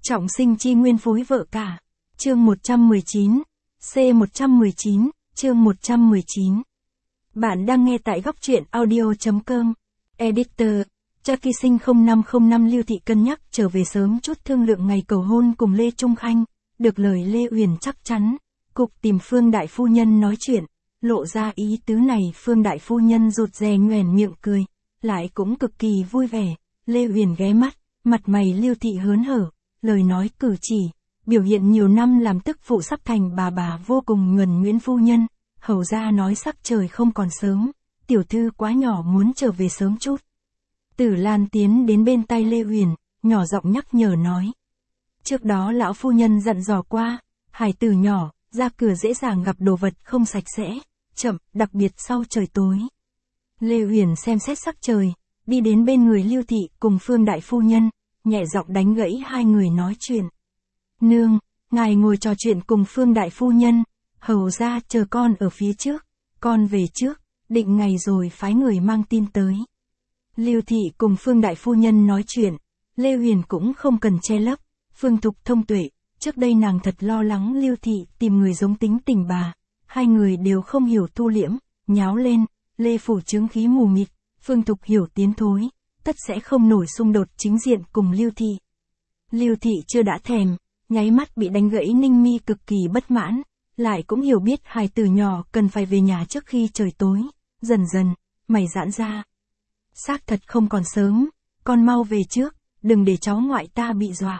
Trọng sinh chi nguyên phối vợ cả. Chương 119. C119, chương 119. Bạn đang nghe tại góc truyện audio.com. Editor. Chucky sinh 0505 Lưu Thị cân nhắc trở về sớm chút thương lượng ngày cầu hôn cùng Lê Trung Khanh. Được lời Lê Uyển chắc chắn. Cục tìm Phương Đại Phu Nhân nói chuyện. Lộ ra ý tứ này Phương Đại Phu Nhân rụt rè nhoẻn miệng cười. Lại cũng cực kỳ vui vẻ. Lê Uyển ghé mắt, mặt mày Lưu Thị hớn hở. Lời nói cử chỉ, biểu hiện nhiều năm làm tức phụ sắp thành bà vô cùng nhuần nhuyễn phu nhân. Hầu ra nói sắc trời không còn sớm, tiểu thư quá nhỏ muốn trở về sớm chút. Tử Lan tiến đến bên tay Lê Uyển, nhỏ giọng nhắc nhở nói. Trước đó lão phu nhân dặn dò qua, hải tử nhỏ, ra cửa dễ dàng gặp đồ vật không sạch sẽ, chậm, đặc biệt sau trời tối. Lê Uyển xem xét sắc trời, đi đến bên người Lưu Thị cùng Phương Đại Phu Nhân, nhẹ giọng đánh gãy hai người nói chuyện. Nương, ngài ngồi trò chuyện cùng Phương Đại Phu Nhân, hầu ra chờ con ở phía trước, con về trước, định ngày rồi phái người mang tin tới. Lưu Thị cùng Phương Đại Phu Nhân nói chuyện, Lê Uyển cũng không cần che lấp, Phương Thục thông tuệ, trước đây nàng thật lo lắng Lưu Thị tìm người giống tính tình bà, hai người đều không hiểu thu liễm, nháo lên, Lê Phủ chứng khí mù mịt, Phương Thục hiểu tiến thối, tất sẽ không nổi xung đột chính diện cùng Lưu Thị. Lưu Thị chưa đã thèm, nháy mắt bị đánh gãy Ninh Mi cực kỳ bất mãn, lại cũng hiểu biết hài tử nhỏ cần phải về nhà trước khi trời tối, dần dần, mày giãn ra. Xác thật không còn sớm, con mau về trước, đừng để cháu ngoại ta bị dọa.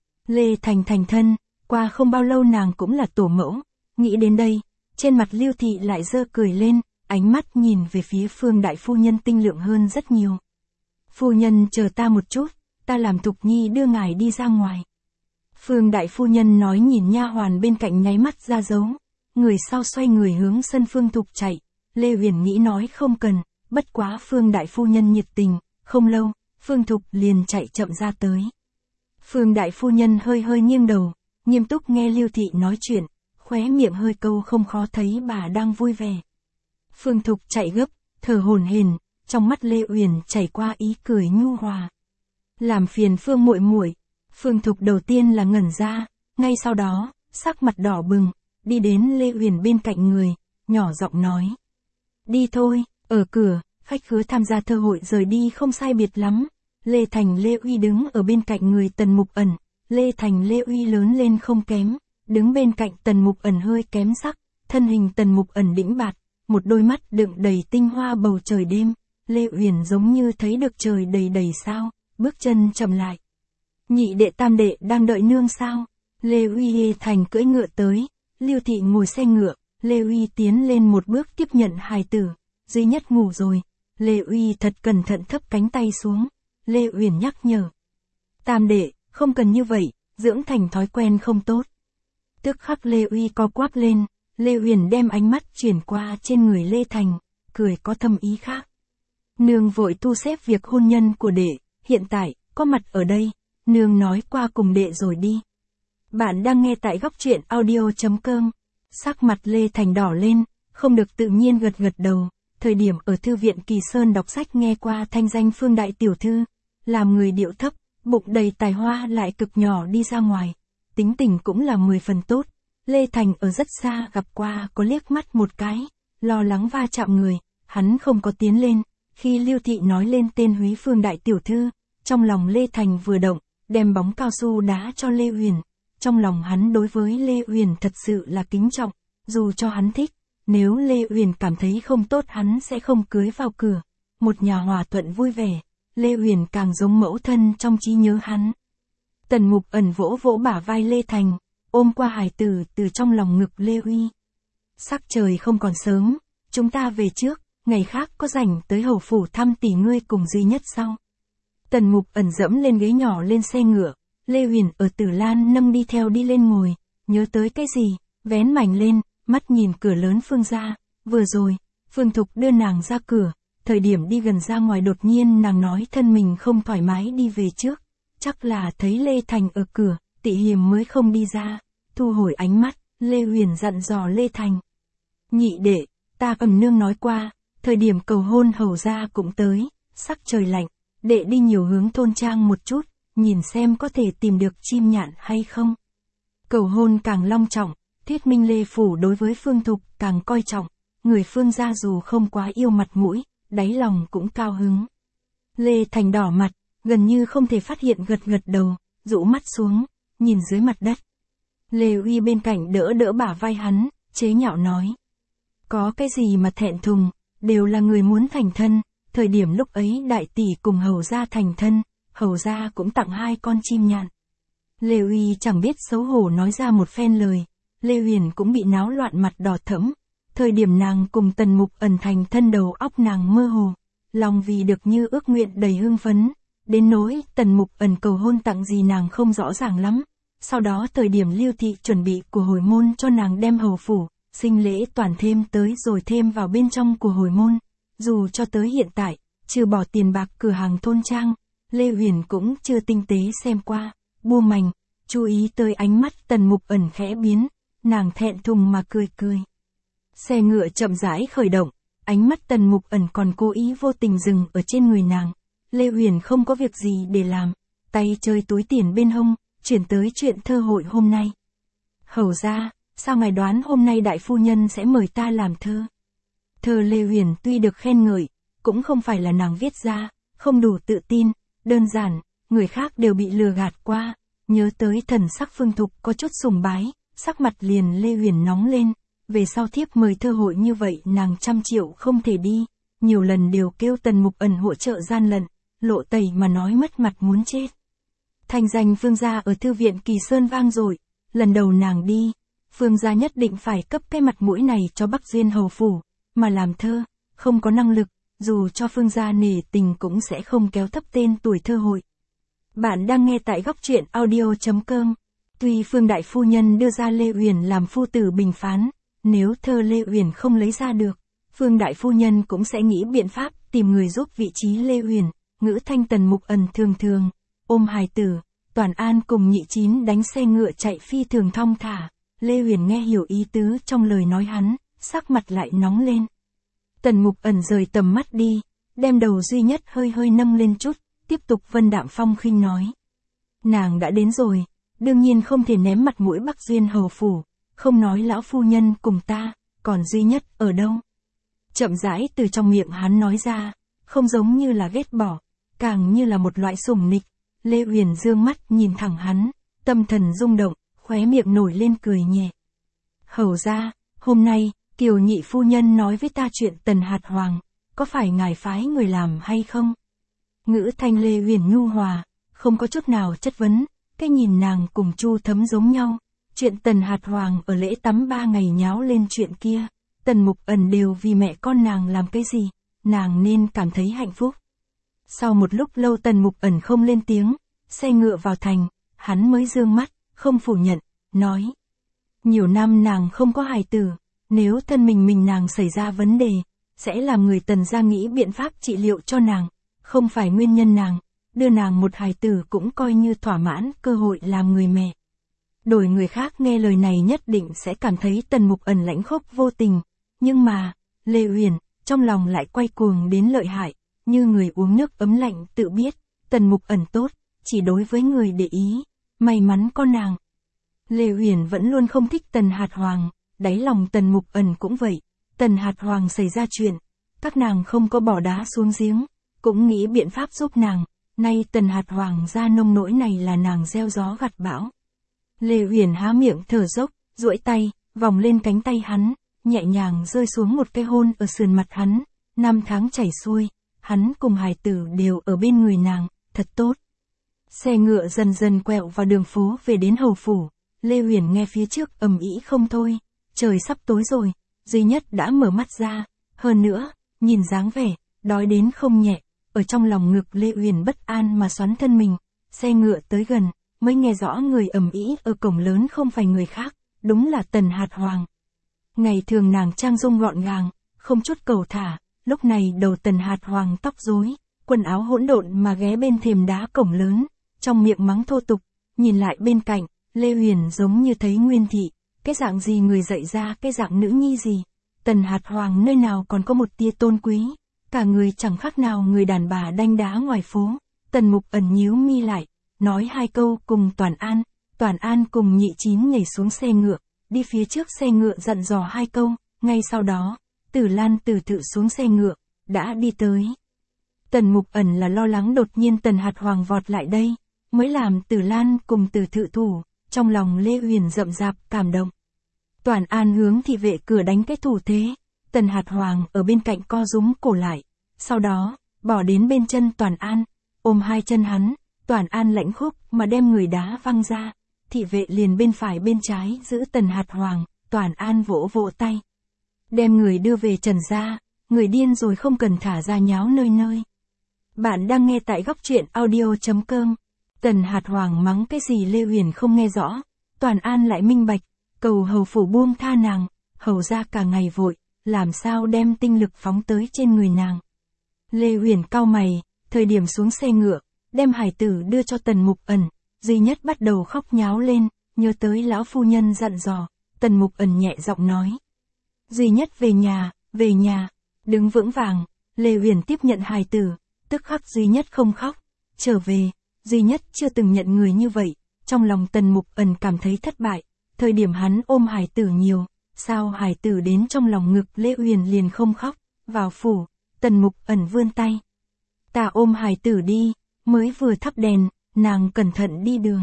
Lê Thành thành thân, qua không bao lâu nàng cũng là tổ mẫu, nghĩ đến đây, trên mặt Lưu Thị lại giơ cười lên, ánh mắt nhìn về phía Phương Đại Phu Nhân tinh lượng hơn rất nhiều. Phu nhân chờ ta một chút, ta làm Thục Nhi đưa ngài đi ra ngoài. Phương Đại Phu Nhân nói nhìn nha hoàn bên cạnh nháy mắt ra dấu, người sau xoay người hướng sân Phương Thục chạy, Lê Uyển nghĩ nói không cần, bất quá Phương Đại Phu Nhân nhiệt tình, không lâu, Phương Thục liền chạy chậm ra tới. Phương Đại Phu Nhân hơi hơi nghiêng đầu, nghiêm túc nghe Lưu Thị nói chuyện, khóe miệng hơi câu không khó thấy bà đang vui vẻ. Phương Thục chạy gấp, thở hổn hển, trong mắt Lê Uyển chảy qua ý cười nhu hòa. Làm phiền Phương muội muội. Phương Thục đầu tiên là ngẩn ra, ngay sau đó, sắc mặt đỏ bừng, đi đến Lê Uyển bên cạnh người, nhỏ giọng nói. Đi thôi, ở cửa, khách khứa tham gia thơ hội rời đi không sai biệt lắm. Lê Thành Lê Uy đứng ở bên cạnh người Tần Mục Ẩn, Lê Thành Lê Uy lớn lên không kém, đứng bên cạnh Tần Mục Ẩn hơi kém sắc, thân hình Tần Mục Ẩn đĩnh bạt, một đôi mắt đựng đầy tinh hoa bầu trời đêm. Lê Uyển giống như thấy được trời đầy đầy sao, bước chân chậm lại. Nhị đệ tam đệ đang đợi nương sao? Lê Uy Thành cưỡi ngựa tới, Lưu Thị ngồi xe ngựa, Lê Uy tiến lên một bước tiếp nhận hài tử, duy nhất ngủ rồi. Lê Uy thật cẩn thận thấp cánh tay xuống, Lê Uyển nhắc nhở. Tam đệ, không cần như vậy, dưỡng thành thói quen không tốt. Tức khắc Lê Uy co quắp lên, Lê Uyển đem ánh mắt chuyển qua trên người Lê Thành, cười có thâm ý khác. Nương vội thu xếp việc hôn nhân của đệ, hiện tại, có mặt ở đây, nương nói qua cùng đệ rồi đi. Bạn đang nghe tại góc truyện audio.com. Sắc mặt Lê Thành đỏ lên, không được tự nhiên gật gật đầu. Thời điểm ở thư viện Kỳ Sơn đọc sách nghe qua thanh danh Phương Đại Tiểu Thư, làm người điệu thấp, bụng đầy tài hoa lại cực nhỏ đi ra ngoài. Tính tình cũng là 10 phần tốt. Lê Thành ở rất xa gặp qua có liếc mắt một cái, lo lắng va chạm người, hắn không có tiến lên. Khi Lưu Thị nói lên tên húy Phương Đại Tiểu Thư, trong lòng Lê Thành vừa động, đem bóng cao su đá cho Lê Uyển. Trong lòng hắn đối với Lê Uyển thật sự là kính trọng, dù cho hắn thích, nếu Lê Uyển cảm thấy không tốt hắn sẽ không cưới vào cửa. Một nhà hòa thuận vui vẻ, Lê Uyển càng giống mẫu thân trong trí nhớ hắn. Tần Mục Ẩn vỗ vỗ bả vai Lê Thành, ôm qua hài tử từ trong lòng ngực Lê Uy. Sắc trời không còn sớm, chúng ta về trước, ngày khác có rảnh tới hầu phủ thăm tỷ ngươi cùng duy nhất sau. Tần Mục Ẩn dẫm lên ghế nhỏ lên xe ngựa, Lê Uyển ở Tử Lan nâng đi theo đi lên ngồi, nhớ tới cái gì, vén mảnh lên, mắt nhìn cửa lớn Phương gia, vừa rồi, Phương Thục đưa nàng ra cửa, thời điểm đi gần ra ngoài đột nhiên nàng nói thân mình không thoải mái đi về trước, chắc là thấy Lê Thành ở cửa, Tị Hiềm mới không đi ra, thu hồi ánh mắt, Lê Uyển dặn dò Lê Thành. Nhị đệ, ta Ẩm nương nói qua, thời điểm cầu hôn hầu gia cũng tới, sắc trời lạnh, đệ đi nhiều hướng thôn trang một chút, nhìn xem có thể tìm được chim nhạn hay không. Cầu hôn càng long trọng, thuyết minh Lê Phủ đối với Phương Thục càng coi trọng, người Phương gia dù không quá yêu mặt mũi, đáy lòng cũng cao hứng. Lê Thành đỏ mặt, gần như không thể phát hiện gật gật đầu, rũ mắt xuống, nhìn dưới mặt đất. Lê Uy bên cạnh đỡ đỡ bả vai hắn, chế nhạo nói. Có cái gì mà thẹn thùng, đều là người muốn thành thân, thời điểm lúc ấy đại tỷ cùng hầu gia thành thân, hầu gia cũng tặng 2 con chim nhạn. Lê Uy chẳng biết xấu hổ nói ra một phen lời, Lê Huyền cũng bị náo loạn mặt đỏ thẫm, thời điểm nàng cùng Tần Mục Ẩn thành thân đầu óc nàng mơ hồ, lòng vì được như ước nguyện đầy hưng phấn, đến nỗi Tần Mục Ẩn cầu hôn tặng gì nàng không rõ ràng lắm. Sau đó thời điểm Lưu Thị chuẩn bị của hồi môn cho nàng đem hầu phủ, sinh lễ toàn thêm tới rồi thêm vào bên trong của hồi môn. Dù cho tới hiện tại, trừ bỏ tiền bạc cửa hàng thôn trang, Lê Huyền cũng chưa tinh tế xem qua, bua mành, chú ý tới ánh mắt Tần Mục Ẩn khẽ biến, nàng thẹn thùng mà cười cười. Xe ngựa chậm rãi khởi động, ánh mắt Tần Mục Ẩn còn cố ý vô tình dừng ở trên người nàng. Lê Huyền không có việc gì để làm, tay chơi túi tiền bên hông, chuyển tới chuyện thơ hội hôm nay. Hầu ra, sao ngài đoán hôm nay đại phu nhân sẽ mời ta làm thơ? Thơ Lê Huyền tuy được khen ngợi, cũng không phải là nàng viết ra, không đủ tự tin, đơn giản, người khác đều bị lừa gạt qua, nhớ tới thần sắc Phương Thục có chút sùng bái, sắc mặt liền Lê Huyền nóng lên, về sau thiếp mời thơ hội như vậy nàng 100 triệu không thể đi, nhiều lần đều kêu Tần Mục Ẩn hỗ trợ gian lận, lộ tẩy mà nói mất mặt muốn chết. Thành danh Phương gia ở thư viện Kỳ Sơn vang dội, lần đầu nàng đi, Phương gia nhất định phải cấp cái mặt mũi này cho Bắc Duyên hầu phủ, mà làm thơ, không có năng lực, dù cho Phương gia nể tình cũng sẽ không kéo thấp tên tuổi thơ hội. Bạn đang nghe tại góc truyện audio.com. Tuy Phương đại phu nhân đưa ra Lê Uyển làm phu tử bình phán, nếu thơ Lê Uyển không lấy ra được, Phương đại phu nhân cũng sẽ nghĩ biện pháp tìm người giúp vị trí Lê Uyển. Ngữ thanh Tần Mục Ẩn thường thường ôm hài tử, Toàn An cùng Nhị Chín đánh xe ngựa chạy phi thường thong thả. Lê Huyền nghe hiểu ý tứ trong lời nói hắn, sắc mặt lại nóng lên. Tần Mục Ẩn rời tầm mắt đi, đem đầu duy nhất hơi hơi nâng lên chút, tiếp tục vân đạm phong khinh nói. Nàng đã đến rồi, đương nhiên không thể ném mặt mũi Bắc Duyên hầu phủ, không nói lão phu nhân cùng ta, còn duy nhất ở đâu? Chậm rãi từ trong miệng hắn nói ra, không giống như là ghét bỏ, càng như là một loại sủng nịch. Lê Huyền dương mắt nhìn thẳng hắn, tâm thần rung động, khóe miệng nổi lên cười nhẹ. Hầu ra, hôm nay, Kiều nhị phu nhân nói với ta chuyện Tần Hạt Hoàng, có phải ngài phái người làm hay không? Ngữ thanh Lê Huyền nhu hòa, không có chút nào chất vấn, cái nhìn nàng cùng Chu Thấm giống nhau. Chuyện Tần Hạt Hoàng ở lễ tắm 3 ngày nháo lên chuyện kia, Tần Mục Ẩn đều vì mẹ con nàng làm cái gì, nàng nên cảm thấy hạnh phúc. Sau một lúc lâu Tần Mục Ẩn không lên tiếng, xe ngựa vào thành, hắn mới dương mắt, không phủ nhận, nói. Nhiều năm nàng không có hài tử, nếu thân mình nàng xảy ra vấn đề, sẽ làm người Tần gia nghĩ biện pháp trị liệu cho nàng, không phải nguyên nhân nàng, đưa nàng một hài tử cũng coi như thỏa mãn cơ hội làm người mẹ. Đổi người khác nghe lời này nhất định sẽ cảm thấy Tần Mục Ẩn lãnh khốc vô tình, nhưng mà, Lê Uyển, trong lòng lại quay cuồng đến lợi hại. Như người uống nước ấm lạnh tự biết, Tần Mục Ẩn tốt, chỉ đối với người để ý, may mắn con nàng. Lê Huyền vẫn luôn không thích Tần Hạt Hoàng, đáy lòng Tần Mục Ẩn cũng vậy, Tần Hạt Hoàng xảy ra chuyện, các nàng không có bỏ đá xuống giếng, cũng nghĩ biện pháp giúp nàng, nay Tần Hạt Hoàng ra nông nỗi này là nàng gieo gió gặt bão. Lê Huyền há miệng thở dốc, duỗi tay, vòng lên cánh tay hắn, nhẹ nhàng rơi xuống một cái hôn ở sườn mặt hắn, 5 tháng chảy xuôi. Hắn cùng hài tử đều ở bên người nàng, thật tốt. Xe ngựa dần dần quẹo vào đường phố về đến hầu phủ, Lê Huyền nghe phía trước ầm ĩ không thôi, trời sắp tối rồi, duy nhất đã mở mắt ra, hơn nữa, nhìn dáng vẻ, đói đến không nhẹ, ở trong lòng ngực Lê Huyền bất an mà xoắn thân mình, xe ngựa tới gần, mới nghe rõ người ầm ĩ ở cổng lớn không phải người khác, đúng là Tần Hạt Hoàng. Ngày thường nàng trang dung gọn gàng, không chút cầu thả. Lúc này đầu Tần Hạt Hoàng tóc rối, quần áo hỗn độn mà ghé bên thềm đá cổng lớn, trong miệng mắng thô tục, nhìn lại bên cạnh, Lê Huyền giống như thấy Nguyên Thị, cái dạng gì người dạy ra cái dạng nữ nhi gì. Tần Hạt Hoàng nơi nào còn có một tia tôn quý, cả người chẳng khác nào người đàn bà đanh đá ngoài phố. Tần Mục Ẩn nhíu mi lại, nói hai câu cùng Toàn An cùng Nhị Chín nhảy xuống xe ngựa, đi phía trước xe ngựa dặn dò hai câu, ngay sau đó, Tử Lan từ tự xuống xe ngựa, đã đi tới. Tần Mục Ẩn là lo lắng đột nhiên Tần Hạt Hoàng vọt lại đây, mới làm Tử Lan cùng Từ Thự thủ, trong lòng Lê Uyển rậm rạp cảm động. Toàn An hướng thị vệ cửa đánh cái thủ thế, Tần Hạt Hoàng ở bên cạnh co rúm cổ lại, sau đó, bỏ đến bên chân Toàn An, ôm hai chân hắn, Toàn An lãnh khúc mà đem người đá văng ra, thị vệ liền bên phải bên trái giữ Tần Hạt Hoàng, Toàn An vỗ vỗ tay. Đem người đưa về Trần gia, người điên rồi không cần thả ra nháo nơi nơi. Bạn đang nghe tại góc truyện audio.com. Tần Hạt Hoàng mắng cái gì Lê Uyển không nghe rõ, Toàn An lại minh bạch, cầu hầu phủ buông tha nàng, hầu ra cả ngày vội, làm sao đem tinh lực phóng tới trên người nàng. Lê Uyển cau mày, thời điểm xuống xe ngựa, đem hài tử đưa cho Tần Mục Ẩn, Duy Nhất bắt đầu khóc nháo lên, nhớ tới lão phu nhân dặn dò, Tần Mục Ẩn nhẹ giọng nói. Duy Nhất về nhà, đứng vững vàng, Lê Uyển tiếp nhận hài tử, tức khắc Duy Nhất không khóc, trở về, Duy Nhất chưa từng nhận người như vậy, trong lòng Tần Mục Ẩn cảm thấy thất bại, thời điểm hắn ôm hài tử nhiều, sao hài tử đến trong lòng ngực Lê Uyển liền không khóc, vào phủ, Tần Mục Ẩn vươn tay. Ta ôm hài tử đi, mới vừa thắp đèn, nàng cẩn thận đi đường.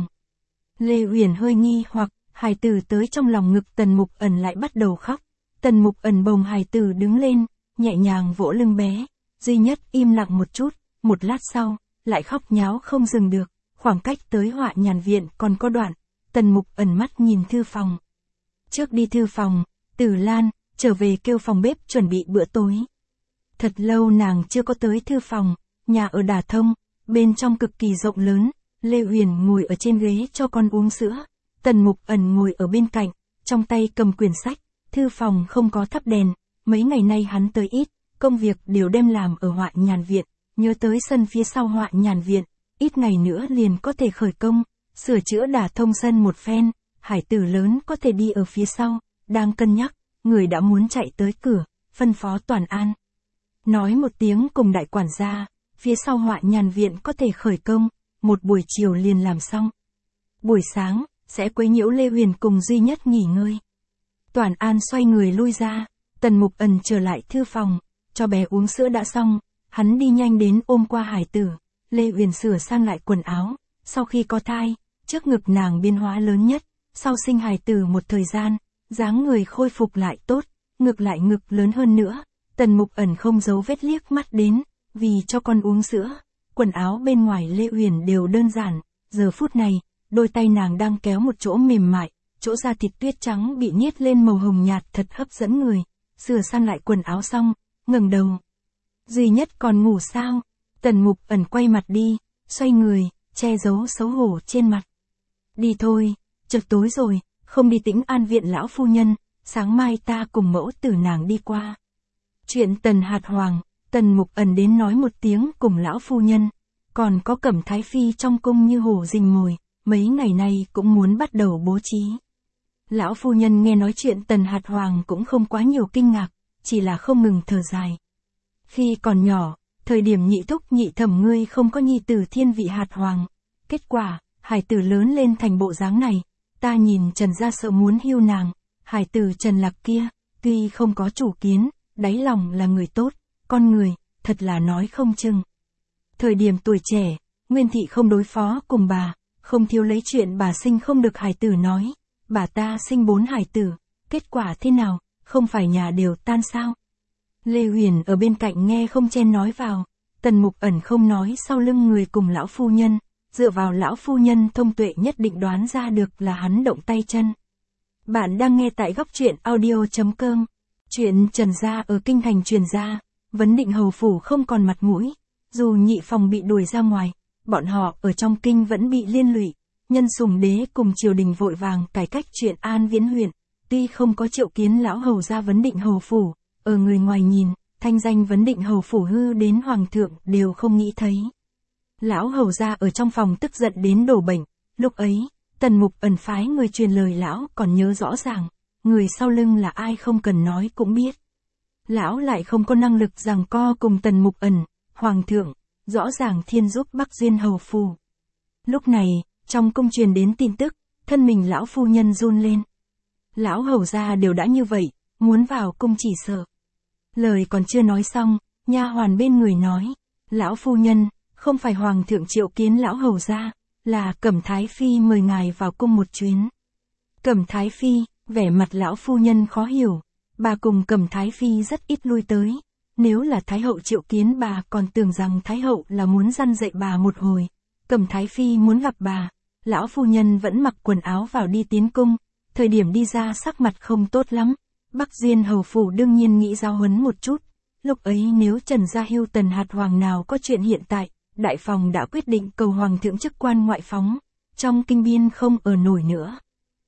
Lê Uyển hơi nghi hoặc, hài tử tới trong lòng ngực Tần Mục Ẩn lại bắt đầu khóc, Tần Mục Ẩn bồng hài tử đứng lên, nhẹ nhàng vỗ lưng bé, Duy Nhất im lặng một chút, một lát sau, lại khóc nháo không dừng được, khoảng cách tới Họa Nhàn viện còn có đoạn, Tần Mục Ẩn mắt nhìn thư phòng. Trước đi thư phòng, Tử Lan, trở về kêu phòng bếp chuẩn bị bữa tối. Thật lâu nàng chưa có tới thư phòng, nhà ở Đả Thông, bên trong cực kỳ rộng lớn, Lê Uyển ngồi ở trên ghế cho con uống sữa, Tần Mục Ẩn ngồi ở bên cạnh, trong tay cầm quyển sách, thư phòng không có thắp đèn, mấy ngày nay hắn tới ít, công việc đều đem làm ở Họa Nhàn viện, nhớ tới sân phía sau Họa Nhàn viện, ít ngày nữa liền có thể khởi công, sửa chữa Đả Thông sân một phen, hải tử lớn có thể đi ở phía sau, đang cân nhắc, người đã muốn chạy tới cửa, phân phó Toàn An. Nói một tiếng cùng đại quản gia, phía sau Họa Nhàn viện có thể khởi công, một buổi chiều liền làm xong. Buổi sáng, sẽ quấy nhiễu Lê Uyển cùng Duy Nhất nghỉ ngơi. Toàn An xoay người lui ra, Tần Mục Ẩn trở lại thư phòng, cho bé uống sữa đã xong, hắn đi nhanh đến ôm qua hải tử, Lê Uyển sửa sang lại quần áo, sau khi có thai, trước ngực nàng biến hóa lớn nhất, sau sinh hài tử một thời gian, dáng người khôi phục lại tốt, ngực lại ngực lớn hơn nữa, Tần Mục Ẩn không giấu vết liếc mắt đến, vì cho con uống sữa, quần áo bên ngoài Lê Uyển đều đơn giản, giờ phút này, đôi tay nàng đang kéo một chỗ mềm mại, chỗ da thịt tuyết trắng bị nhiết lên màu hồng nhạt thật hấp dẫn người, sửa sang lại quần áo xong, ngẩng đầu. Duy Nhất còn ngủ sao? Tần Mục Ẩn quay mặt đi, xoay người, che giấu xấu hổ trên mặt. Đi thôi, chợt tối rồi, không đi Tĩnh An viện lão phu nhân, sáng mai ta cùng mẫu tử nàng đi qua. Chuyện Tần Hạt Hoàng, Tần Mục Ẩn đến nói một tiếng cùng lão phu nhân, còn có Cẩm Thái Phi trong cung như hổ rình mồi, mấy ngày nay cũng muốn bắt đầu bố trí. Lão phu nhân nghe nói chuyện Tần Hạt Hoàng cũng không quá nhiều kinh ngạc, chỉ là không ngừng thở dài. Khi còn nhỏ, thời điểm nhị thúc nhị thẩm ngươi không có nhi tử thiên vị Hạt Hoàng, kết quả, hải tử lớn lên thành bộ dáng này, ta nhìn Trần gia sợ muốn hưu nàng, hải tử Trần Lạc kia, tuy không có chủ kiến, đáy lòng là người tốt, con người, thật là nói không chừng. Thời điểm tuổi trẻ, Nguyên thị không đối phó cùng bà, không thiếu lấy chuyện bà sinh không được hải tử nói, bà ta sinh 4 hải tử, kết quả thế nào, không phải nhà đều tan sao? Lê Uyển ở bên cạnh nghe không chen nói vào, Tần Mục Ẩn không nói sau lưng người cùng lão phu nhân, dựa vào lão phu nhân thông tuệ nhất định đoán ra được là hắn động tay chân. Bạn đang nghe tại góc truyện audio.com. Chuyện Trần gia ở kinh thành truyền ra, Vấn Định hầu phủ không còn mặt mũi, dù nhị phòng bị đuổi ra ngoài, bọn họ ở trong kinh vẫn bị liên lụy. Nhân Sùng đế cùng triều đình vội vàng cải cách chuyện An Viễn huyện, tuy không có triệu kiến lão hầu gia Vấn Định hầu phủ, ở người ngoài nhìn, thanh danh Vấn Định hầu phủ hư đến hoàng thượng đều không nghĩ thấy. Lão hầu gia ở trong phòng tức giận đến đổ bệnh, lúc ấy, Tần Mục Ẩn phái người truyền lời lão còn nhớ rõ ràng, người sau lưng là ai không cần nói cũng biết. Lão lại không có năng lực giằng co cùng Tần Mục Ẩn, hoàng thượng, rõ ràng thiên giúp Bắc Duyên hầu phủ. Lúc này, trong cung truyền đến tin tức, thân mình lão phu nhân run lên. Lão hầu gia đều đã như vậy, muốn vào cung chỉ sợ. Lời còn chưa nói xong, nha hoàn bên người nói, lão phu nhân, không phải hoàng thượng triệu kiến lão hầu gia, là Cẩm Thái Phi mời ngài vào cung một chuyến. Cẩm Thái Phi, vẻ mặt lão phu nhân khó hiểu, bà cùng Cẩm Thái Phi rất ít lui tới, nếu là Thái hậu triệu kiến bà còn tưởng rằng Thái hậu là muốn răn dạy bà một hồi. Cẩm Thái Phi muốn gặp bà, lão phu nhân vẫn mặc quần áo vào đi tiến cung, thời điểm đi ra sắc mặt không tốt lắm. Bắc Duyên hầu phủ đương nhiên nghĩ giáo huấn một chút, lúc ấy nếu Trần Gia Hưu Tần hạt hoàng nào có chuyện hiện tại, đại phòng đã quyết định cầu hoàng thượng chức quan ngoại phóng, trong kinh biên không ở nổi nữa.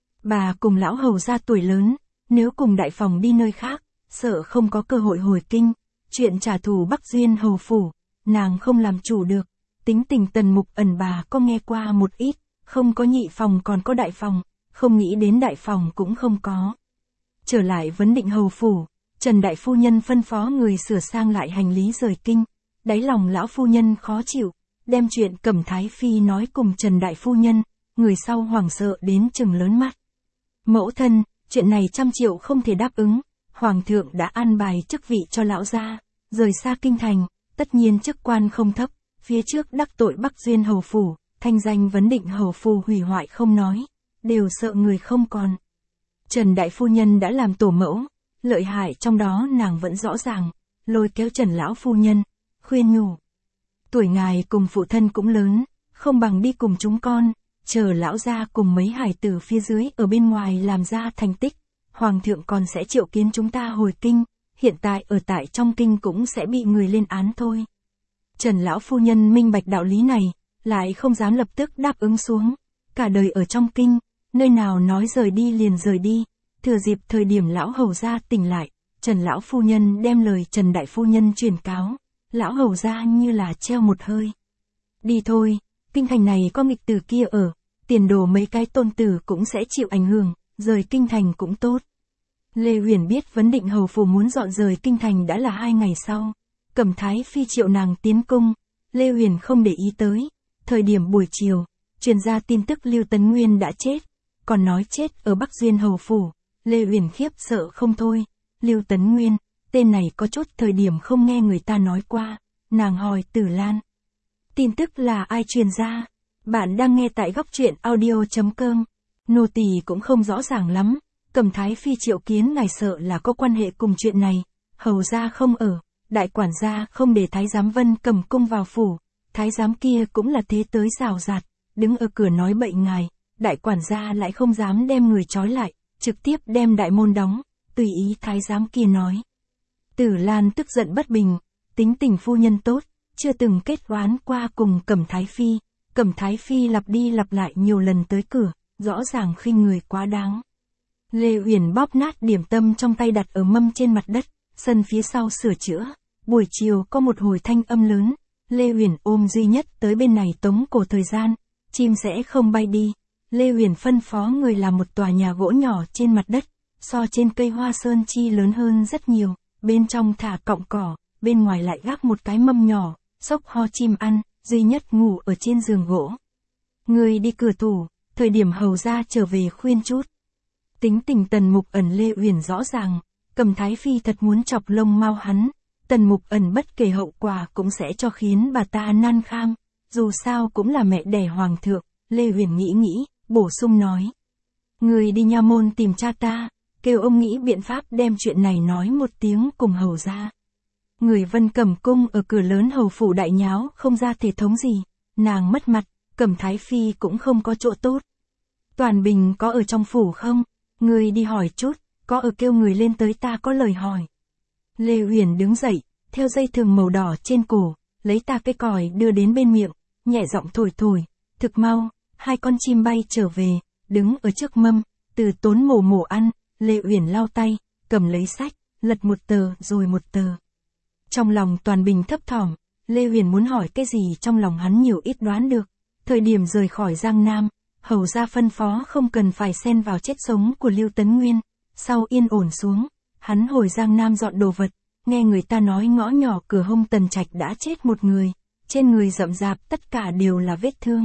Bà cùng lão hầu gia tuổi lớn, nếu cùng đại phòng đi nơi khác, sợ không có cơ hội hồi kinh, chuyện trả thù Bắc Duyên hầu phủ, nàng không làm chủ được. Tính tình Tần Mục Ẩn bà có nghe qua một ít, không có nhị phòng còn có đại phòng, không nghĩ đến đại phòng cũng không có. Trở lại vấn định hầu phủ, Trần đại phu nhân phân phó người sửa sang lại hành lý rời kinh, đáy lòng lão phu nhân khó chịu, đem chuyện Cẩm Thái Phi nói cùng Trần đại phu nhân, người sau hoảng sợ đến chừng lớn mắt. Mẫu thân, chuyện này 100 triệu không thể đáp ứng, hoàng thượng đã an bài chức vị cho lão gia, rời xa kinh thành, tất nhiên chức quan không thấp. Phía trước đắc tội Bắc Duyên hầu phủ, thanh danh vấn định hầu phủ hủy hoại không nói, đều sợ người không còn. Trần đại phu nhân đã làm tổ mẫu, lợi hại trong đó nàng vẫn rõ ràng, lôi kéo Trần lão phu nhân, khuyên nhủ. Tuổi ngài cùng phụ thân cũng lớn, không bằng đi cùng chúng con, chờ lão gia cùng mấy hải tử phía dưới ở bên ngoài làm ra thành tích, hoàng thượng còn sẽ triệu kiến chúng ta hồi kinh, hiện tại ở tại trong kinh cũng sẽ bị người lên án thôi. Trần lão phu nhân minh bạch đạo lý này, lại không dám lập tức đáp ứng xuống, cả đời ở trong kinh, nơi nào nói rời đi liền rời đi, thừa dịp thời điểm lão hầu gia tỉnh lại, Trần lão phu nhân đem lời Trần đại phu nhân truyền cáo, lão hầu gia như là treo một hơi. Đi thôi, kinh thành này có nghịch tử kia ở, tiền đồ mấy cái tôn tử cũng sẽ chịu ảnh hưởng, rời kinh thành cũng tốt. Lê Huyền biết vấn định hầu phủ muốn dọn rời kinh thành đã là 2 ngày sau. Cẩm Thái Phi triệu nàng tiến cung, Lê Huyền không để ý tới, thời điểm buổi chiều, truyền ra tin tức Lưu Tấn Nguyên đã chết, còn nói chết ở Bắc Duyên hầu phủ, Lê Huyền khiếp sợ không thôi, Lưu Tấn Nguyên, tên này có chút thời điểm không nghe người ta nói qua, nàng hỏi Tử Lan. Tin tức là ai truyền ra? Bạn đang nghe tại góc truyện audio.com, nô tỳ cũng không rõ ràng lắm, Cẩm Thái Phi triệu kiến ngài sợ là có quan hệ cùng chuyện này, hầu gia không ở. Đại quản gia không để thái giám Vân Cầm cung vào phủ, thái giám kia cũng là thế tới rào rạt, đứng ở cửa nói bậy ngài, đại quản gia lại không dám đem người trói lại, trực tiếp đem đại môn đóng, tùy ý thái giám kia nói. Tử Lan tức giận bất bình, tính tình phu nhân tốt, chưa từng kết oán qua cùng Cẩm Thái Phi lặp đi lặp lại nhiều lần tới cửa, rõ ràng khinh người quá đáng. Lê Huyền bóp nát điểm tâm trong tay đặt ở mâm trên mặt đất, sân phía sau sửa chữa. Buổi chiều có một hồi thanh âm lớn, Lê Huyền ôm duy nhất tới bên này tống cổ thời gian, chim sẽ không bay đi. Lê Huyền phân phó người làm một tòa nhà gỗ nhỏ trên mặt đất, so trên cây hoa sơn chi lớn hơn rất nhiều, bên trong thả cọng cỏ, bên ngoài lại gác một cái mâm nhỏ, xốc ho chim ăn, duy nhất ngủ ở trên giường gỗ. Người đi cửa tủ, thời điểm hầu gia trở về khuyên chút. Tính tình Tần Mục Ẩn Lê Huyền rõ ràng, Cẩm Thái Phi thật muốn chọc lông mau hắn. Tần Mục Ẩn bất kể hậu quả cũng sẽ cho khiến bà ta nan kham, dù sao cũng là mẹ đẻ hoàng thượng, Lê Huyền nghĩ, bổ sung nói. Người đi nha môn tìm cha ta, kêu ông nghĩ biện pháp đem chuyện này nói một tiếng cùng hầu ra. Người Vân Cẩm cung ở cửa lớn hầu phủ đại nháo không ra thể thống gì, nàng mất mặt, Cẩm Thái Phi cũng không có chỗ tốt. Toàn Bình có ở trong phủ không? Người đi hỏi chút, có ở kêu người lên tới ta có lời hỏi. Lê Huyền đứng dậy, theo dây thừng màu đỏ trên cổ, lấy ta cái còi đưa đến bên miệng, nhẹ giọng thổi, thực mau, 2 con chim bay trở về, đứng ở trước mâm, từ tốn mổ ăn, Lê Huyền lau tay, cầm lấy sách, lật một tờ rồi một tờ. Trong lòng Toàn Bình thấp thỏm, Lê Huyền muốn hỏi cái gì trong lòng hắn nhiều ít đoán được, thời điểm rời khỏi Giang Nam, hầu ra phân phó không cần phải xen vào chết sống của Lưu Tấn Nguyên, sau yên ổn xuống, hắn hồi Giang Nam dọn đồ vật. Nghe người ta nói ngõ nhỏ cửa hông Tần Trạch đã chết một người, trên người rậm rạp tất cả đều là vết thương.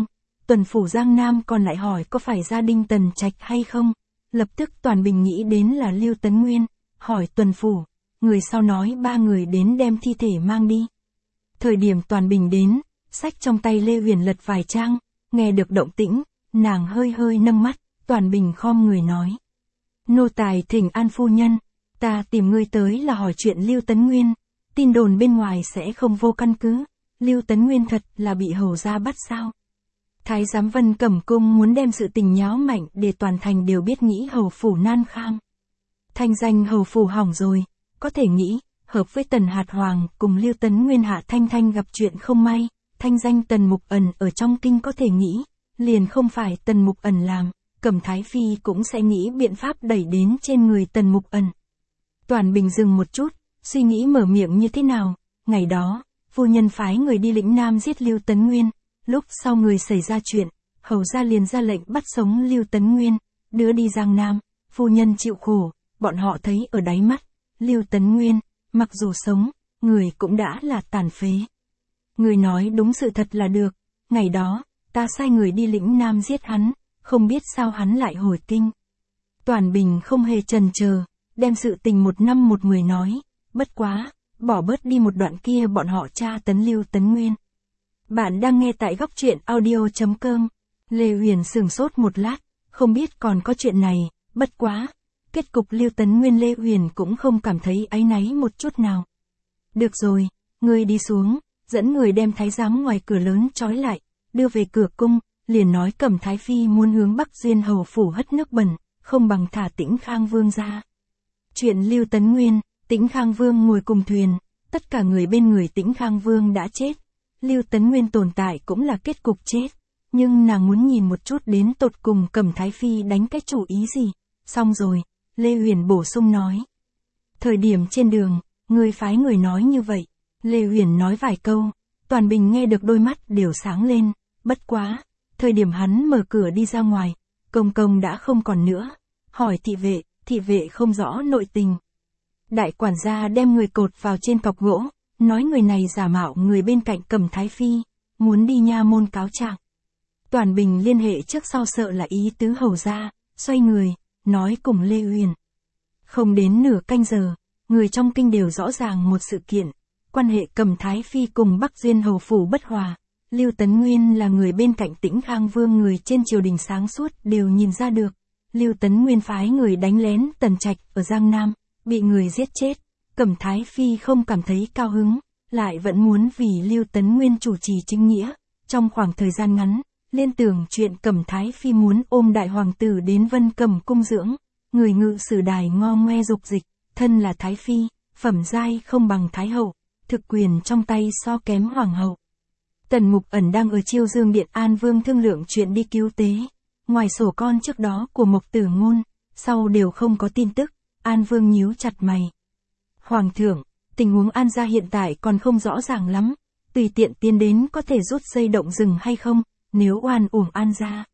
tuần phủ Giang Nam còn lại hỏi có phải gia đình Tần Trạch hay không. Lập tức Toàn Bình nghĩ đến là Lưu Tấn Nguyên, hỏi tuần phủ, người sau nói 3 người đến đem thi thể mang đi. Thời điểm Toàn Bình đến, sách trong tay Lê Huyền lật vài trang, nghe được động tĩnh, nàng hơi hơi nâng mắt, Toàn Bình khom người nói. Nô tài thỉnh an phu nhân, ta tìm ngươi tới là hỏi chuyện Lưu Tấn Nguyên, tin đồn bên ngoài sẽ không vô căn cứ, Lưu Tấn Nguyên thật là bị hầu gia bắt sao? Thái giám Vân Cẩm Cung muốn đem sự tình nháo mạnh để toàn thành đều biết nghĩ hầu phủ nan kham. Thanh danh hầu phủ hỏng rồi, có thể nghĩ, hợp với Tần Hạt Hoàng cùng Lưu Tấn Nguyên Hạ Thanh Thanh gặp chuyện không may, thanh danh Tần Mục Ẩn ở trong kinh có thể nghĩ, liền không phải Tần Mục Ẩn làm, Cẩm Thái Phi cũng sẽ nghĩ biện pháp đẩy đến trên người Tần Mục Ẩn. Toàn Bình dừng một chút, suy nghĩ mở miệng như thế nào, ngày đó, phu nhân phái người đi lĩnh Nam giết Lưu Tấn Nguyên, lúc sau người xảy ra chuyện, hầu gia liền ra lệnh bắt sống Lưu Tấn Nguyên, đưa đi Giang Nam, phu nhân chịu khổ, bọn họ thấy ở đáy mắt, Lưu Tấn Nguyên, mặc dù sống, người cũng đã là tàn phế. Người nói đúng sự thật là được, ngày đó, ta sai người đi lĩnh Nam giết hắn, không biết sao hắn lại hồi kinh. Toàn Bình không hề chần chờ, đem sự tình một năm một mười nói, bất quá, bỏ bớt đi một đoạn kia bọn họ tra tấn Lưu Tấn Nguyên. Bạn đang nghe tại góc truyện audio.com. Lê Huyền sửng sốt một lát, không biết còn có chuyện này, bất quá. Kết cục Lưu Tấn Nguyên Lê Huyền cũng không cảm thấy áy náy một chút nào. Được rồi, ngươi đi xuống, dẫn người đem thái giám ngoài cửa lớn trói lại, đưa về cửa cung, liền nói Cẩm Thái Phi muốn hướng Bắc Duyên hầu phủ hất nước bẩn, không bằng thả Tĩnh Khang Vương ra. Chuyện Lưu Tấn Nguyên, Tĩnh Khang Vương ngồi cùng thuyền, tất cả người bên người Tĩnh Khang Vương đã chết. Lưu Tấn Nguyên tồn tại cũng là kết cục chết, nhưng nàng muốn nhìn một chút đến tột cùng Cẩm Thái Phi đánh cái chủ ý gì. Xong rồi, Lê Huyền bổ sung nói. Thời điểm trên đường, người phái người nói như vậy, Lê Huyền nói vài câu, Toàn Bình nghe được đôi mắt đều sáng lên, bất quá, thời điểm hắn mở cửa đi ra ngoài, công công đã không còn nữa, hỏi thị vệ không rõ nội tình. Đại quản gia đem người cột vào trên cọc gỗ, nói người này giả mạo người bên cạnh Cẩm Thái Phi, muốn đi nha môn cáo trạng. Toàn Bình liên hệ trước sau sợ là ý tứ hầu gia, xoay người, nói cùng Lê Huyền. Không đến nửa canh giờ, người trong kinh đều rõ ràng một sự kiện, quan hệ Cẩm Thái Phi cùng Bắc Duyên hầu phủ bất hòa. Lưu Tấn Nguyên là người bên cạnh Tĩnh Khang Vương, người trên triều đình sáng suốt đều nhìn ra được. Lưu Tấn Nguyên phái người đánh lén Tần Trạch ở Giang Nam, bị người giết chết. Cẩm Thái Phi không cảm thấy cao hứng, lại vẫn muốn vì Lưu Tấn Nguyên chủ trì chính nghĩa. Trong khoảng thời gian ngắn, liên tưởng chuyện Cẩm Thái Phi muốn ôm đại hoàng tử đến Vân Cẩm cung dưỡng. Người ngự sử đài ngo ngoe dục dịch, thân là Thái Phi, phẩm giai không bằng Thái hậu, thực quyền trong tay so kém hoàng hậu. Tần Mục Ẩn đang ở Chiêu Dương Điện An Vương thương lượng chuyện đi cứu tế. Ngoài sổ con trước đó của Mộc Tử Ngôn, sau đều không có tin tức, An Vương nhíu chặt mày. Hoàng thượng, tình huống An gia hiện tại còn không rõ ràng lắm, tùy tiện tiến đến có thể rút dây động rừng hay không, nếu oan uổng An gia.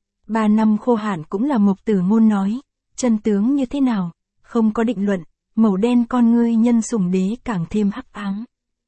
3 năm khô hạn cũng là Mộc Tử Ngôn nói, chân tướng như thế nào, không có định luận, màu đen con ngươi nhân sủng đế càng thêm hắc ám.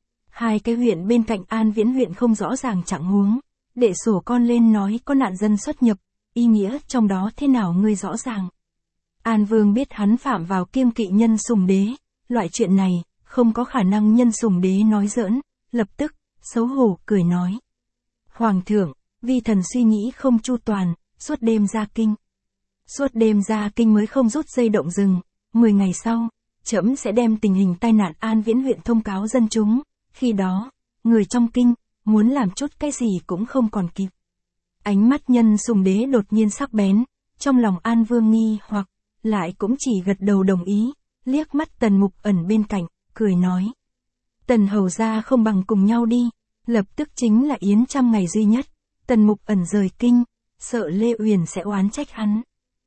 2 cái huyện bên cạnh An Viễn huyện không rõ ràng trạng huống, để sổ con lên nói có nạn dân xuất nhập, ý nghĩa trong đó thế nào ngươi rõ ràng. An Vương biết hắn phạm vào kiêng kỵ nhân sủng đế, loại chuyện này, không có khả năng nhân sủng đế nói giỡn, lập tức, xấu hổ cười nói. Hoàng thượng, vi thần suy nghĩ không chu toàn, suốt đêm ra kinh. Suốt đêm ra kinh mới không rút dây động rừng, 10 ngày sau, trẫm sẽ đem tình hình tai nạn An Viễn huyện thông cáo dân chúng, khi đó, người trong kinh, muốn làm chút cái gì cũng không còn kịp. Ánh mắt nhân sủng đế đột nhiên sắc bén, trong lòng An Vương nghi hoặc, lại cũng chỉ gật đầu đồng ý, liếc mắt Tần Mục Ẩn bên cạnh, cười nói. Tần hầu gia không bằng cùng nhau đi, lập tức chính là yến 100 ngày duy nhất, Tần Mục Ẩn rời kinh, sợ Lê Uyển sẽ oán trách hắn.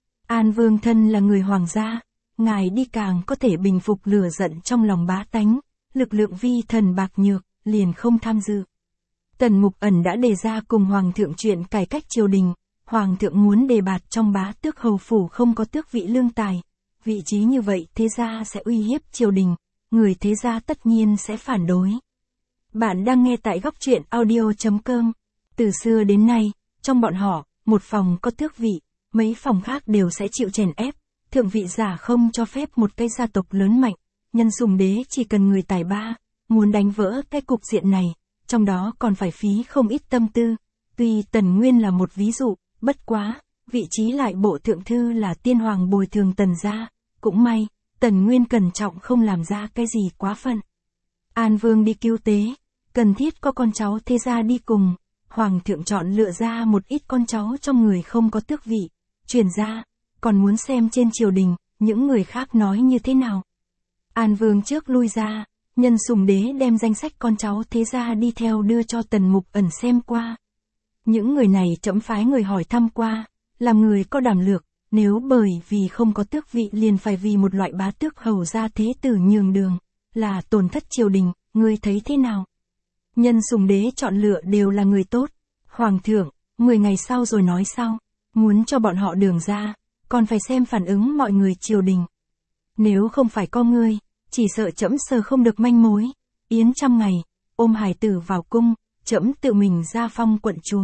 An Vương thân là người hoàng gia, ngài đi càng có thể bình phục lửa giận trong lòng bá tánh, lực lượng vi thần bạc nhược, liền không tham dự. Tần Mục Ẩn đã đề ra cùng Hoàng thượng chuyện cải cách triều đình, Hoàng thượng muốn đề bạt trong bá tước hầu phủ không có tước vị lương tài. Vị trí như vậy thế gia sẽ uy hiếp triều đình, người thế gia tất nhiên sẽ phản đối. Bạn đang nghe tại góc truyện audio.com. Từ xưa đến nay, Trong bọn họ, một phòng có tước vị, mấy phòng khác đều sẽ chịu chèn ép, thượng vị giả không cho phép một cái gia tộc lớn mạnh, Nhân Sùng Đế chỉ cần người tài ba, muốn đánh vỡ cái cục diện này, trong đó còn phải phí không ít tâm tư. Tuy Tần Nguyên là một ví dụ, bất quá, vị trí lại bộ thượng thư là tiên hoàng bồi thường Tần gia, cũng may, Tần Nguyên cẩn trọng không làm ra cái gì quá phận. An Vương đi cứu tế, cần thiết có con cháu thế gia đi cùng, Hoàng thượng chọn lựa ra một ít con cháu trong người không có tước vị, truyền ra, còn muốn xem trên triều đình, những người khác nói như thế nào. An Vương trước lui ra, Nhân Sùng Đế đem danh sách con cháu thế gia đi theo đưa cho Tần Mục Ẩn xem qua. Những người này trẫm phái người hỏi thăm qua, làm người có đảm lược, nếu bởi vì không có tước vị liền phải vì một loại bá tước hầu gia thế tử nhường đường, là tổn thất triều đình, ngươi thấy thế nào? Nhân Sùng Đế chọn lựa đều là người tốt. Hoàng thượng, 10 ngày sau rồi nói sau, muốn cho bọn họ đường ra, còn phải xem phản ứng mọi người triều đình. Nếu không phải có ngươi, chỉ sợ trẫm sờ không được manh mối. Yến trăm ngày, ôm hài tử vào cung, trẫm tự mình ra phong quận chúa.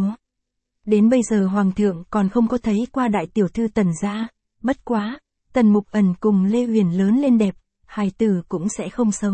Đến bây giờ hoàng thượng còn không có thấy qua đại tiểu thư Tần gia, bất quá, Tần Mục Ẩn cùng Lê Huyền lớn lên đẹp, hài tử cũng sẽ không xấu.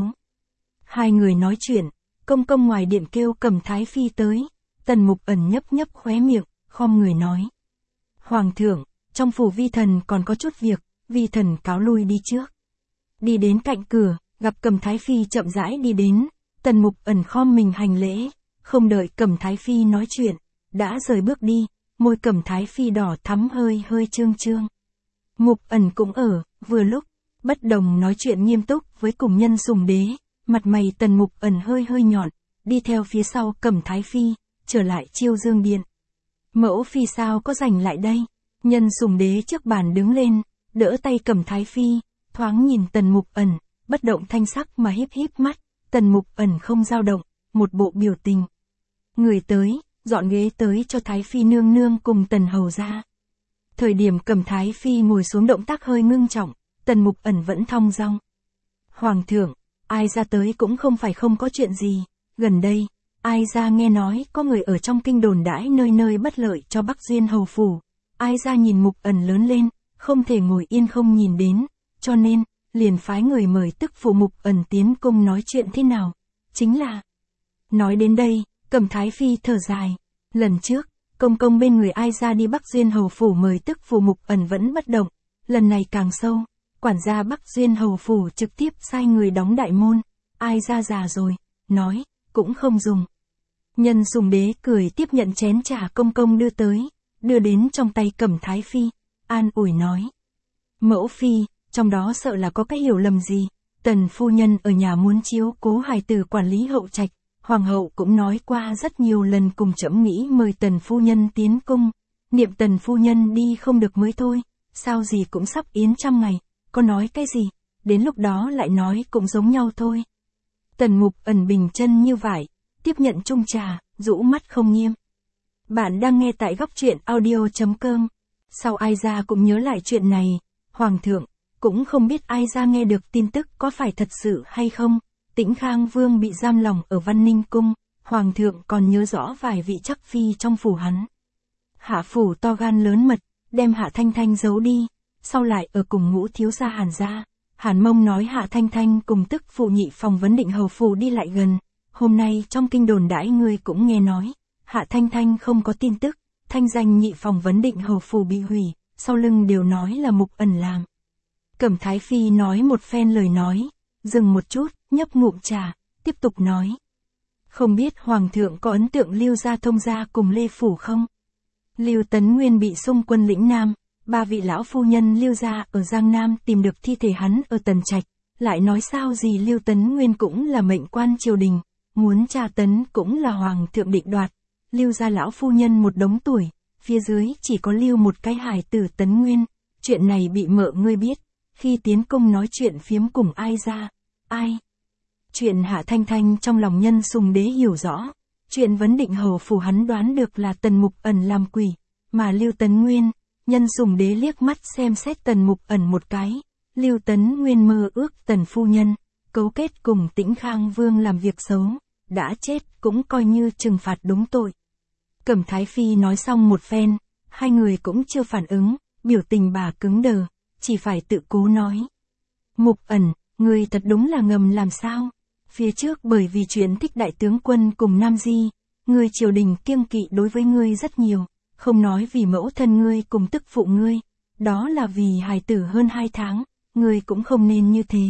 Hai người nói chuyện, công công ngoài điện kêu Cẩm Thái Phi tới, Tần Mục Ẩn nhấp nhấp khóe miệng, khom người nói. Hoàng thượng, trong phủ vi thần còn có chút việc, vi thần cáo lui đi trước. Đi đến cạnh cửa, gặp Cẩm Thái Phi chậm rãi đi đến, Tần Mục Ẩn khom mình hành lễ, không đợi Cẩm Thái Phi nói chuyện, đã rời bước đi, môi Cẩm Thái Phi đỏ thắm hơi hơi trương trương. Mục Ẩn cũng ở, vừa lúc, bất đồng nói chuyện nghiêm túc với cùng Nhân Sùng Đế, mặt mày Tần Mục Ẩn hơi hơi nhọn, đi theo phía sau Cẩm Thái Phi, trở lại Chiêu Dương Điện. Mẫu Phi sao có rảnh lại đây? Nhân Sùng Đế trước bàn đứng lên, đỡ tay Cẩm Thái Phi, thoáng nhìn Tần Mục Ẩn, bất động thanh sắc mà híp híp mắt, Tần Mục Ẩn không dao động, một bộ biểu tình. Người tới, dọn ghế tới cho Thái Phi nương nương cùng Tần hầu ra. Thời điểm Cẩm Thái Phi ngồi xuống động tác hơi ngưng trọng, Tần Mục Ẩn vẫn thong dong. Hoàng thượng, ai ra tới cũng không phải không có chuyện gì, gần đây, ai ra nghe nói có người ở trong kinh đồn đãi nơi nơi bất lợi cho Bắc Duyên hầu phủ, ai ra nhìn Mục Ẩn lớn lên, không thể ngồi yên không nhìn đến, cho nên, liền phái người mời tức phụ Mục Ẩn tiến cung nói chuyện thế nào, chính là. Nói đến đây, Cẩm Thái Phi thở dài, lần trước, công công bên người ai ra đi Bắc Duyên hầu phủ mời tức phụ Mục Ẩn vẫn bất động, lần này càng sâu, quản gia Bắc Duyên hầu phủ trực tiếp sai người đóng đại môn, ai ra già rồi, nói, cũng không dùng. Nhân Sùng Đế cười tiếp nhận chén trà công công đưa tới, đưa đến trong tay Cẩm Thái Phi, an ủi nói. Mẫu Phi, trong đó sợ là có cái hiểu lầm gì, Tần phu nhân ở nhà muốn chiếu cố hài tử quản lý hậu trạch, Hoàng hậu cũng nói qua rất nhiều lần cùng trẫm nghĩ mời Tần phu nhân tiến cung, niệm Tần phu nhân đi không được mới thôi, sao gì cũng sắp yến trăm ngày, có nói cái gì, đến lúc đó lại nói cũng giống nhau thôi. Tần Mục Ẩn bình chân như vải, tiếp nhận chung trà, rũ mắt không nghiêm. Bạn đang nghe tại góc truyện audio.com. Sau ai ra cũng nhớ lại chuyện này, Hoàng thượng, cũng không biết ai ra nghe được tin tức có phải thật sự hay không. Tĩnh Khang Vương bị giam lòng ở Văn Ninh Cung, Hoàng thượng còn nhớ rõ vài vị chắc phi trong phủ hắn. Hạ phủ to gan lớn mật, đem Hạ Thanh Thanh giấu đi, sau lại ở cùng Ngũ thiếu gia Hàn gia. Hàn Mông nói Hạ Thanh Thanh cùng tức phụ nhị phòng vấn định hầu phủ đi lại gần, hôm nay trong kinh đồn đãi ngươi cũng nghe nói, Hạ Thanh Thanh không có tin tức, thanh danh nhị phòng vấn định hầu phủ bị hủy, sau lưng đều nói là Mục Ẩn làm. Cẩm Thái Phi nói một phen lời nói, dừng một chút, nhấp ngụm trà, tiếp tục nói. Không biết Hoàng thượng có ấn tượng Lưu gia thông gia cùng Lê Phủ không? Lưu Tấn Nguyên bị xung quân lĩnh Nam, 3 vị lão phu nhân Lưu gia ở Giang Nam tìm được thi thể hắn ở Tần Trạch, lại nói sao gì Lưu Tấn Nguyên cũng là mệnh quan triều đình, muốn tra tấn cũng là Hoàng thượng định đoạt, Lưu gia lão phu nhân một đống tuổi, phía dưới chỉ có Lưu một cái hài tử Tấn Nguyên, chuyện này bị mợ ngươi biết, khi tiến cung nói chuyện phiếm cùng ai ra, ai? Chuyện Hạ Thanh Thanh trong lòng Nhân Sùng Đế hiểu rõ, chuyện vấn định hầu phủ hắn đoán được là Tần Mục Ẩn làm quỷ, mà Lưu Tấn Nguyên, Nhân Sùng Đế liếc mắt xem xét Tần Mục Ẩn một cái, Lưu Tấn Nguyên mơ ước Tần phu nhân, cấu kết cùng Tĩnh Khang Vương làm việc xấu, đã chết cũng coi như trừng phạt đúng tội. Cẩm Thái Phi nói xong một phen, hai người cũng chưa phản ứng, biểu tình bà cứng đờ, chỉ phải tự cố nói. Mục Ẩn, ngươi thật đúng là ngầm làm sao? Phía trước bởi vì chuyện thích đại tướng quân cùng Nam Di, ngươi triều đình kiêng kỵ đối với ngươi rất nhiều, không nói vì mẫu thân ngươi cùng tức phụ ngươi, đó là vì hài tử hơn 2 tháng, ngươi cũng không nên như thế.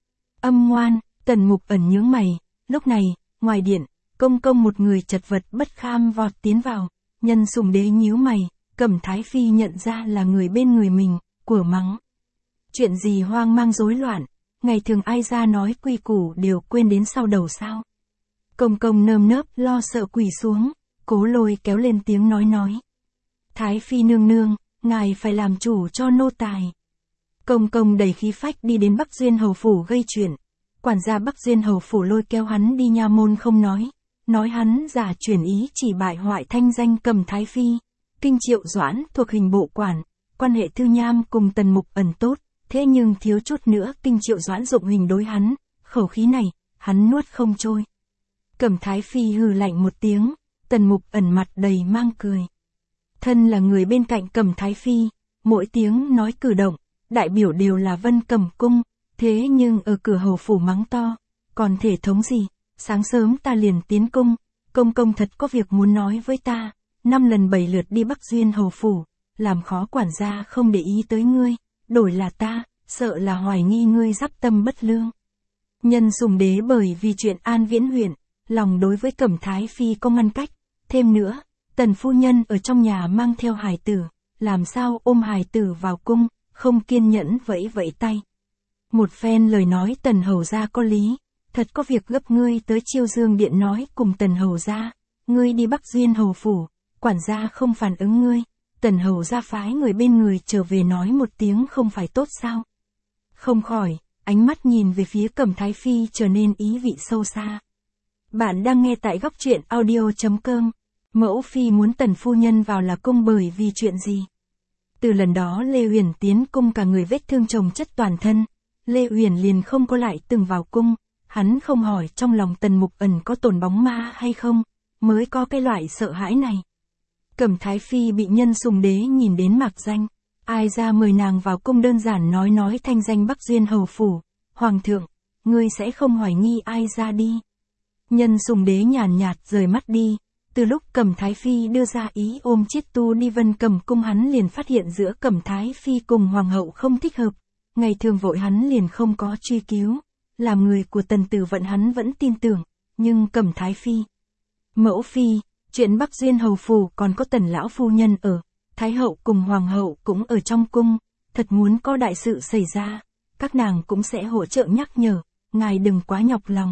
Âm ngoan, Tần Mục Ẩn nhướng mày, lúc này, ngoài điện, công công một người chật vật bất kham vọt tiến vào, Nhân Sùng Đế nhíu mày, Cẩm Thái Phi nhận ra là người bên người mình, của mắng. Chuyện gì hoang mang rối loạn, ngày thường ai ra nói quy củ đều quên đến sau đầu sao. Công công nơm nớp lo sợ quỳ xuống, Cố Lôi kéo lên tiếng nói. Thái Phi nương nương, ngài phải làm chủ cho nô tài. Công công đầy khí phách đi đến Bắc Duyên Hầu Phủ gây chuyện. Quản gia Bắc Duyên Hầu Phủ lôi kéo hắn đi nha môn không nói hắn giả chuyển ý chỉ bại hoại thanh danh Cẩm Thái Phi. Kinh Triệu Doãn thuộc hình bộ quản, quan hệ thư nham cùng Tần Mục Ẩn tốt, thế nhưng thiếu chút nữa Kinh Triệu Doãn dụng hình đối hắn, khẩu khí này, hắn nuốt không trôi. Cẩm Thái Phi hừ lạnh một tiếng, Tần Mục Ẩn mặt đầy mang cười. Thân là người bên cạnh Cẩm Thái Phi, mỗi tiếng nói cử động, đại biểu đều là Vân Cẩm cung, thế nhưng ở cửa hầu phủ mắng to, còn thể thống gì, sáng sớm ta liền tiến cung, công thật có việc muốn nói với ta, 5 lần 7 lượt đi Bắc Duyên Hầu Phủ, làm khó quản gia không để ý tới ngươi, đổi là ta, sợ là hoài nghi ngươi giáp tâm bất lương. Nhân Sùng Đế bởi vì chuyện An Viễn huyện, lòng đối với Cẩm Thái Phi có ngăn cách, thêm nữa, Tần phu nhân ở trong nhà mang theo hài tử, làm sao ôm hài tử vào cung, không kiên nhẫn vẫy tay. Một phen lời nói Tần hầu gia có lý, thật có việc gấp ngươi tới Chiêu Dương điện nói cùng Tần hầu gia, ngươi đi Bắc Duyên Hầu Phủ, quản gia không phản ứng ngươi, Tần hầu gia phái người bên người trở về nói một tiếng không phải tốt sao? Không khỏi, ánh mắt nhìn về phía Cẩm Thái Phi trở nên ý vị sâu xa. Bạn đang nghe tại góc truyện audio.com. Mẫu phi muốn Tần phu nhân vào là cung bởi vì chuyện gì? Từ lần đó Lê Uyển tiến cung cả người vết thương chồng chất toàn thân, Lê Uyển liền không có lại từng vào cung, hắn không hỏi trong lòng Tần Mục Ẩn có tồn bóng ma hay không, mới có cái loại sợ hãi này. Cẩm Thái Phi bị Nhân Sùng Đế nhìn đến mạc danh, ai ra mời nàng vào cung đơn giản nói thanh danh Bắc Duyên Hầu Phủ, Hoàng thượng, ngươi sẽ không hoài nghi ai ra đi. Nhân Sùng Đế nhàn nhạt rời mắt đi, từ lúc Cẩm Thái Phi đưa ra ý ôm Chiết Tu đi Vân Cẩm cung hắn liền phát hiện giữa Cẩm Thái Phi cùng Hoàng hậu không thích hợp, ngày thường vội hắn liền không có truy cứu, làm người của Tần Tử Vận hắn vẫn tin tưởng, nhưng Cẩm Thái Phi, mẫu phi, chuyện Bắc Duyên Hầu Phủ còn có Tần lão phu nhân ở, Thái hậu cùng Hoàng hậu cũng ở trong cung, thật muốn có đại sự xảy ra, các nàng cũng sẽ hỗ trợ nhắc nhở, ngài đừng quá nhọc lòng.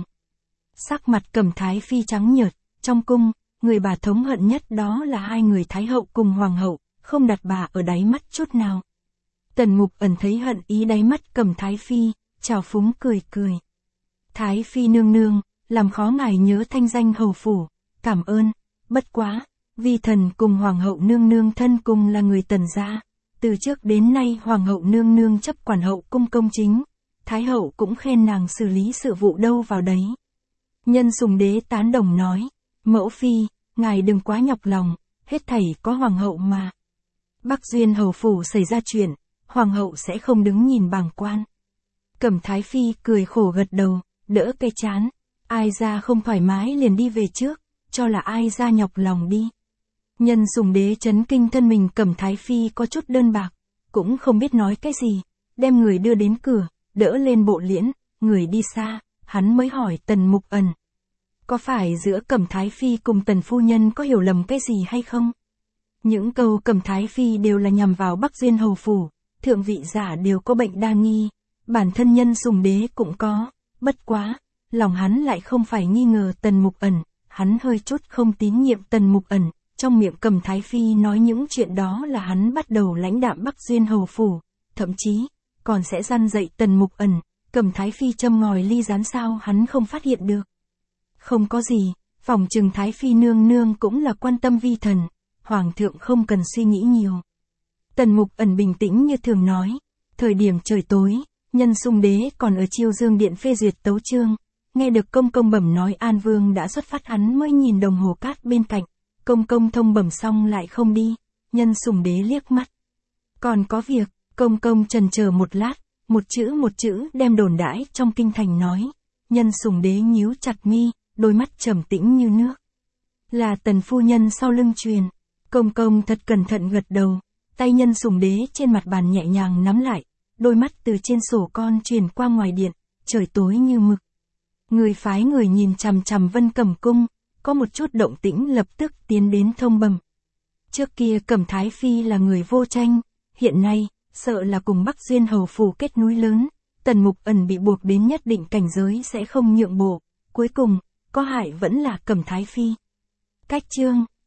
Sắc mặt Cẩm Thái Phi trắng nhợt, trong cung, người bà thống hận nhất đó là hai người Thái hậu cùng Hoàng hậu, không đặt bà ở đáy mắt chút nào. Tần Mục Ẩn thấy hận ý đáy mắt Cẩm Thái Phi, trào phúng cười. Thái Phi nương nương, làm khó ngài nhớ thanh danh hầu phủ, cảm ơn, bất quá, vi thần cùng Hoàng hậu nương nương thân cùng là người Tần gia, từ trước đến nay Hoàng hậu nương nương chấp quản hậu cung công chính, Thái hậu cũng khen nàng xử lý sự vụ đâu vào đấy. Nhân Sùng Đế tán đồng nói, mẫu phi, ngài đừng quá nhọc lòng, hết thảy có Hoàng hậu mà. Bắc Duyên Hầu Phủ xảy ra chuyện, Hoàng hậu sẽ không đứng nhìn bàng quan. Cẩm Thái Phi cười khổ gật đầu, đỡ cây chán, ai ra không thoải mái liền đi về trước, cho là ai ra nhọc lòng đi. Nhân Sùng Đế chấn kinh thân mình Cẩm Thái Phi có chút đơn bạc, cũng không biết nói cái gì, đem người đưa đến cửa, đỡ lên bộ liễn, người đi xa, hắn mới hỏi Tần Mục Ẩn. Có phải giữa Cẩm Thái Phi cùng Tần phu nhân có hiểu lầm cái gì hay không? Những câu Cẩm Thái Phi đều là nhằm vào Bắc Duyên Hầu Phủ, thượng vị giả đều có bệnh đa nghi, bản thân Nhân Sùng Đế cũng có, bất quá, lòng hắn lại không phải nghi ngờ Tần Mục Ẩn, hắn hơi chút không tín nhiệm Tần Mục Ẩn, trong miệng Cẩm Thái Phi nói những chuyện đó là hắn bắt đầu lãnh đạm Bắc Duyên Hầu Phủ, thậm chí, còn sẽ răn dạy Tần Mục Ẩn, Cẩm Thái Phi châm ngòi ly rán sao hắn không phát hiện được. Không có gì, phỏng chừng Thái Phi nương nương cũng là quan tâm vi thần, Hoàng thượng không cần suy nghĩ nhiều. Tần Mục Ẩn bình tĩnh như thường nói, thời điểm trời tối, Nhân Sùng Đế còn ở Chiêu Dương điện phê duyệt tấu chương, nghe được công công bẩm nói An Vương đã xuất phát hắn mới nhìn đồng hồ cát bên cạnh, Công công thông bẩm xong lại không đi, Nhân Sủng Đế liếc mắt. Còn có việc, công công chần chờ một lát, một chữ đem đồn đãi trong kinh thành nói. Nhân Sủng Đế nhíu chặt mi, đôi mắt trầm tĩnh như nước. Là Tần phu nhân sau lưng truyền. Công công thật cẩn thận gật đầu, tay Nhân Sủng Đế trên mặt bàn nhẹ nhàng nắm lại, đôi mắt từ trên sổ con truyền qua ngoài điện, trời tối như mực. Người phái người nhìn chằm chằm Vân Cẩm cung, có một chút động tĩnh lập tức tiến đến thông bẩm. Trước kia Cẩm Thái Phi là người vô tranh, hiện nay, sợ là cùng Bắc Duyên hầu phủ kết núi lớn, Tần Mục Ẩn bị buộc đến nhất định cảnh giới sẽ không nhượng bộ, cuối cùng, có hại vẫn là Cẩm Thái Phi. Cách chương